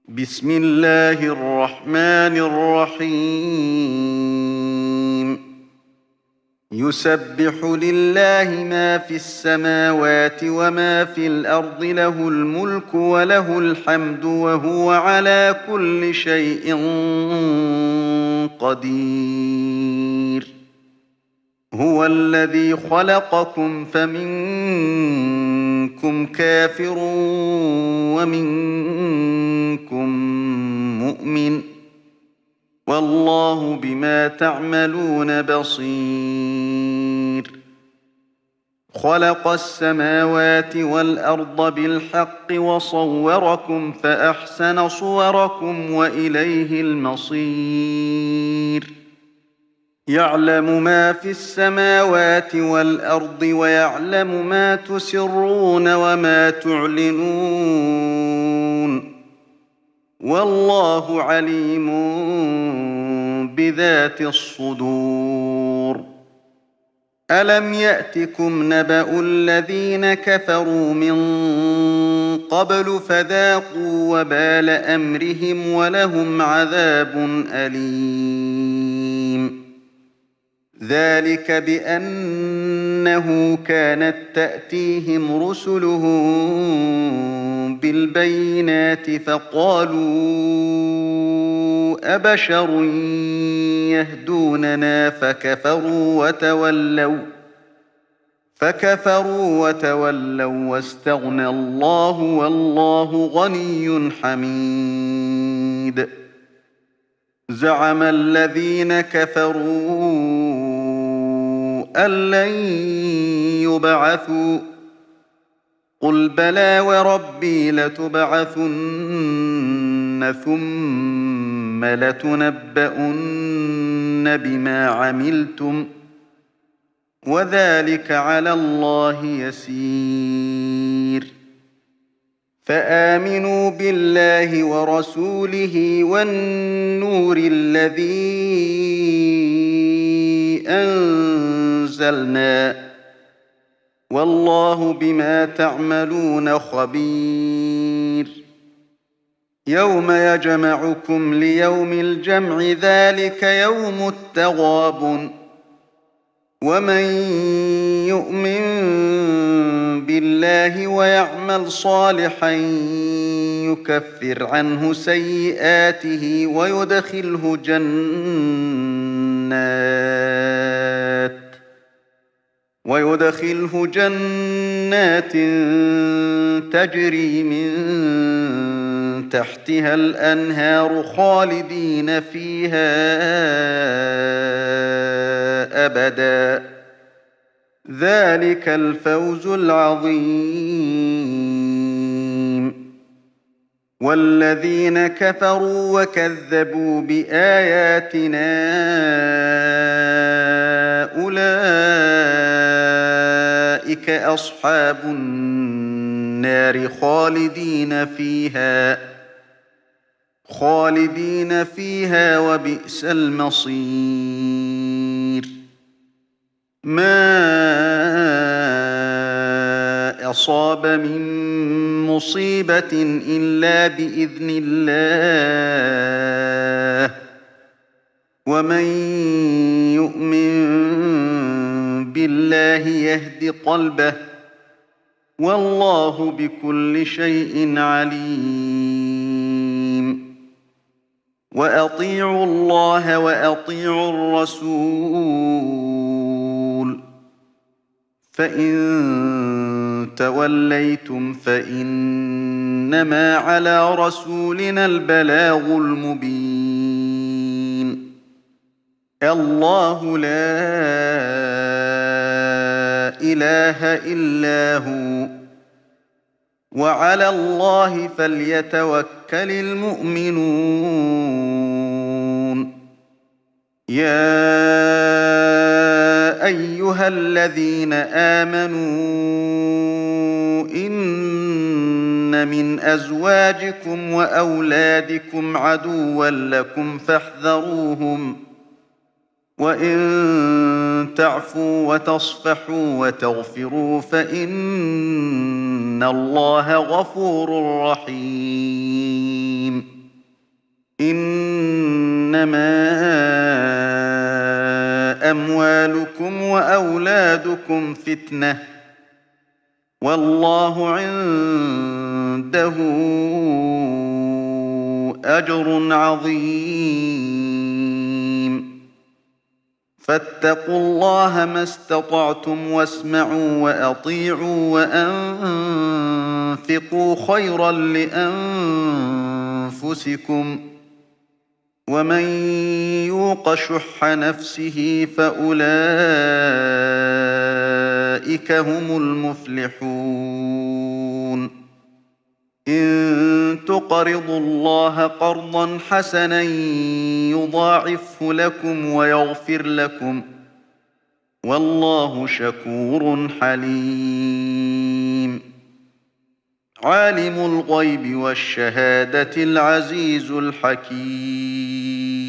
بسم الله الرحمن الرحيم يسبح لله ما في السماوات وما في الأرض له الملك وله الحمد وهو على كل شيء قدير هو الذي خلقكم فمنكم كافر ومنكم مؤمن والله بما تعملون بصير خلق السماوات والأرض بالحق وصوركم فأحسن صوركم وإليه المصير يعلم ما في السماوات والأرض ويعلم ما تسرون وما تعلنون والله عليم بذات الصدور ألم يأتكم نبأ الذين كفروا من قبل فذاقوا وبال أمرهم ولهم عذاب أليم ذلك بأنه كانت تأتيهم رسلهم بالبينات فقالوا أبشر يهدوننا فكفروا وتولوا واستغنى الله والله غني حميد زعم الذين كفروا أن لن يبعثوا قل بلى وربي لتبعثن ثم لتنبؤن بما عملتم وذلك على الله يسير فآمنوا بالله ورسوله والنور الذي أنزلنا والله بما تعملون خبير يوم يجمعكم ليوم الجمع ذلك يوم التغابن ومن يؤمن بالله ويعمل صالحا يكفر عنه سيئاته ويدخله جنات تجري من تحتها الأنهار خالدين فيها أبدا ذلك الفوز العظيم والذين كفروا وكذبوا بآياتنا أولئك أصحاب النار خالدين فيها وبئس المصير ما أصاب من مصيبة إلا بإذن الله ومن يؤمن بالله يهد قلبه والله بكل شيء عليم وأطيعوا الله وأطيعوا الرسول فإن توليتم فإنما على رسولنا البلاغ المبين الله لا إله إلا هو وعلى الله فليتوكل المؤمنون يا أيها الذين آمنوا إن من أزواجكم وأولادكم عدوا لكم فاحذروهم وإن تعفوا وتصفحوا وتغفروا فإن الله غفور رحيم إنما أموالكم وأولادكم فتنة والله عنده أجر عظيم فاتقوا الله ما استطعتم واسمعوا وأطيعوا وأنفقوا خيرا لأنفسكم ومن يوق شح نفسه فأولئك هم المفلحون إن تقرضوا الله قرضا حسنا يضاعفه لكم ويغفر لكم والله شكور حليم عالم الغيب والشهادة العزيز الحكيم